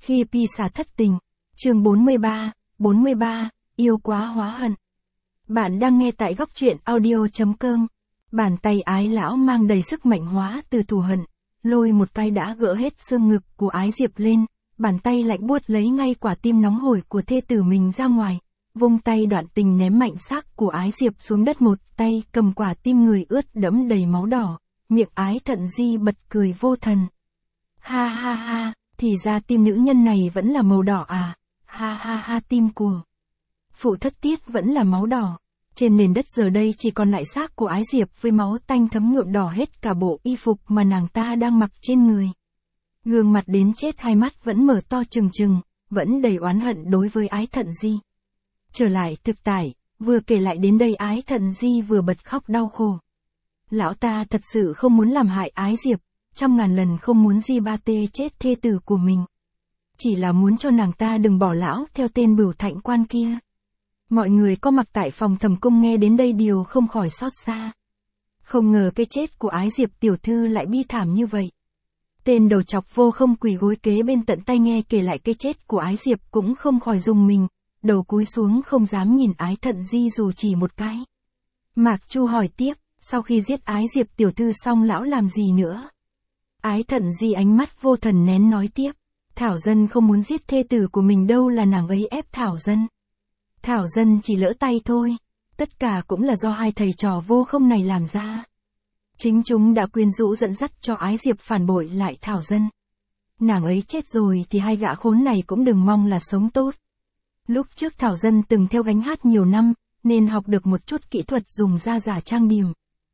Khi Pisa thất tình. Chương 43, yêu quá hóa hận. Bạn đang nghe tại góc truyện audio.com. Bàn tay Ái Lão mang đầy sức mạnh hóa từ thù hận, lôi một cái đã gỡ hết xương ngực của Ái Diệp lên, bàn tay lạnh buốt lấy ngay quả tim nóng hổi của thê tử mình ra ngoài, vung tay đoạn tình ném mạnh xác của Ái Diệp xuống đất, một tay cầm quả tim người ướt đẫm đầy máu đỏ, miệng Ái Thận Di bật cười vô thần. Ha ha ha, thì ra tim nữ nhân này vẫn là màu đỏ à, ha ha ha, tim của phụ thất Tiết vẫn là máu đỏ. Trên nền đất giờ đây chỉ còn lại xác của Ái Diệp với máu tanh thấm nhuộm đỏ hết cả bộ y phục mà nàng ta đang mặc trên người. Gương mặt đến chết, hai mắt vẫn mở to trừng trừng, vẫn đầy oán hận đối với Ái Thận Di. Trở lại thực tại, vừa kể lại đến đây Ái Thận Di vừa bật khóc đau khổ. Lão ta thật sự không muốn làm hại Ái Diệp, trăm ngàn lần không muốn Di Ba Tê chết thê tử của mình. Chỉ là muốn cho nàng ta đừng bỏ lão theo tên Bửu Thạnh Quan kia. Mọi người có mặt tại phòng thẩm cung nghe đến đây đều không khỏi xót xa. Không ngờ cái chết của Ái Diệp tiểu thư lại bi thảm như vậy. Tên đầu chọc Vô Không quỳ gối kế bên tận tay nghe kể lại cái chết của Ái Diệp cũng không khỏi rùng mình, đầu cúi xuống không dám nhìn Ái Thận Di dù chỉ một cái. Mạc Chu hỏi tiếp, sau khi giết Ái Diệp tiểu thư xong lão làm gì nữa? Ái Thận Di ánh mắt vô thần nén nói tiếp, Thảo Dân không muốn giết thê tử của mình đâu, là nàng ấy ép Thảo Dân. Thảo Dân chỉ lỡ tay thôi, tất cả cũng là do hai thầy trò Vô Không này làm ra. Chính chúng đã quyến rũ dẫn dắt cho Ái Diệp phản bội lại Thảo Dân. Nàng ấy chết rồi thì hai gã khốn này cũng đừng mong là sống tốt. Lúc trước Thảo Dân từng theo gánh hát nhiều năm, nên học được một chút kỹ thuật dùng da giả trang điểm.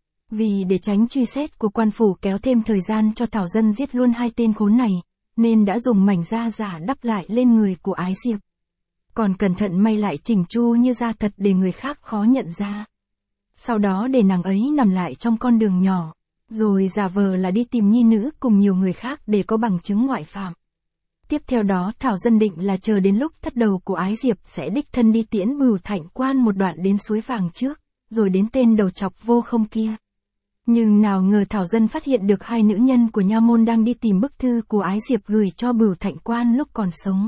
Vì để tránh truy xét của quan phủ kéo thêm thời gian cho Thảo Dân giết luôn hai tên khốn này, nên đã dùng mảnh da giả đắp lại lên người của Ái Diệp. Còn cẩn thận may lại chỉnh chu như da thật để người khác khó nhận ra. Sau đó để nàng ấy nằm lại trong con đường nhỏ, rồi giả vờ là đi tìm nhi nữ cùng nhiều người khác để có bằng chứng ngoại phạm. Tiếp theo đó Thảo Dân định là chờ đến lúc thất đầu của Ái Diệp sẽ đích thân đi tiễn Bửu Thạnh Quan một đoạn đến suối vàng trước, rồi đến tên đầu chọc Vô Không kia. Nhưng nào ngờ Thảo Dân phát hiện được hai nữ nhân của nha môn đang đi tìm bức thư của Ái Diệp gửi cho Bửu Thạnh Quan lúc còn sống.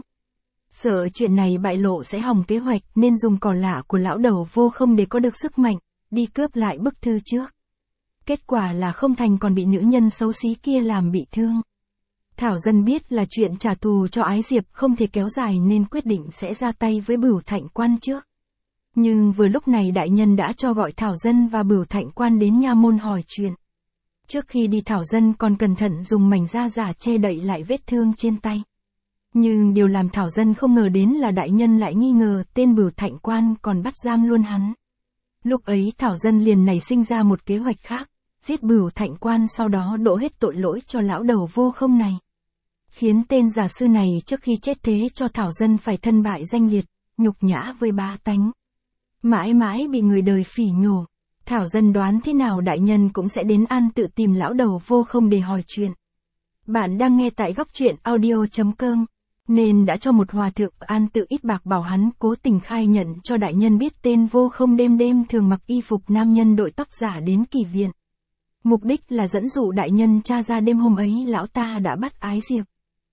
Sợ chuyện này bại lộ sẽ hỏng kế hoạch nên dùng cỏ lạ của lão đầu Vô Không để có được sức mạnh, đi cướp lại bức thư trước. Kết quả là không thành còn bị nữ nhân xấu xí kia làm bị thương. Thảo Dân biết là chuyện trả thù cho Ái Diệp không thể kéo dài nên quyết định sẽ ra tay với Bửu Thạnh Quan trước. Nhưng vừa lúc này đại nhân đã cho gọi Thảo Dân và Bửu Thạnh Quan đến nha môn hỏi chuyện. Trước khi đi Thảo Dân còn cẩn thận dùng mảnh da giả che đậy lại vết thương trên tay. Nhưng điều làm Thảo Dân không ngờ đến là đại nhân lại nghi ngờ tên Bửu Thạnh Quan còn bắt giam luôn hắn. Lúc ấy Thảo Dân liền nảy sinh ra một kế hoạch khác, giết Bửu Thạnh Quan sau đó đổ hết tội lỗi cho lão đầu Vô Không này. Khiến tên giả sư này trước khi chết thế cho Thảo Dân phải thân bại danh liệt, nhục nhã với bá tánh. Mãi mãi bị người đời phỉ nhổ. Thảo Dân đoán thế nào đại nhân cũng sẽ đến An Tự tìm lão đầu Vô Không để hỏi chuyện. Bạn đang nghe tại góc truyện audio.com, nên đã cho một hòa thượng An Tự ít bạc bảo hắn cố tình khai nhận cho đại nhân biết tên Vô Không đêm đêm thường mặc y phục nam nhân đội tóc giả đến kỳ viện. Mục đích là dẫn dụ đại nhân tra ra đêm hôm ấy lão ta đã bắt Ái Diệp.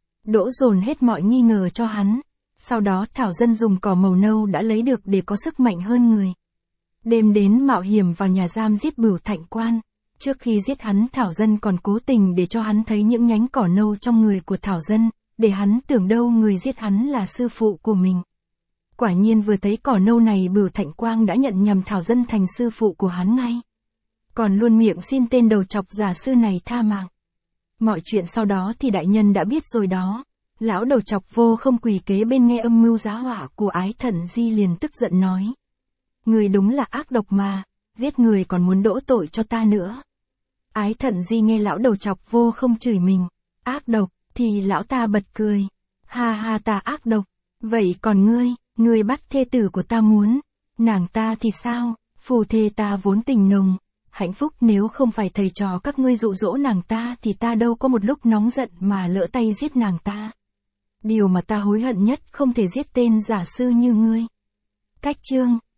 Đổ dồn hết mọi nghi ngờ cho hắn. Sau đó Thảo Dân dùng cỏ màu nâu đã lấy được để có sức mạnh hơn người. Đêm đến mạo hiểm vào nhà giam giết Bửu Thạnh Quan. Trước khi giết hắn Thảo Dân còn cố tình để cho hắn thấy những nhánh cỏ nâu trong người của Thảo Dân, để hắn tưởng đâu người giết hắn là sư phụ của mình. Quả nhiên vừa thấy cỏ nâu này Bửu Thạnh Quang đã nhận nhầm Thảo Dân thành sư phụ của hắn ngay. Còn luôn miệng xin tên đầu chọc giả sư này tha mạng. Mọi chuyện sau đó thì đại nhân đã biết rồi đó. Lão đầu chọc Vô Không quỳ kế bên nghe âm mưu giá họa của Ái Thận Di liền tức giận nói. Người đúng là ác độc mà, giết người còn muốn đổ tội cho ta nữa. Ái Thận Di nghe lão đầu chọc Vô Không chửi mình, ác độc, thì lão ta bật cười. Ha ha, ta ác độc, vậy còn ngươi bắt thê tử của ta muốn, nàng ta thì sao, phù thê ta vốn tình nồng, hạnh phúc, nếu không phải thầy trò các ngươi dụ dỗ nàng ta thì ta đâu có một lúc nóng giận mà lỡ tay giết nàng ta. Điều mà ta hối hận nhất không thể giết tên giả sư như ngươi. Cách chương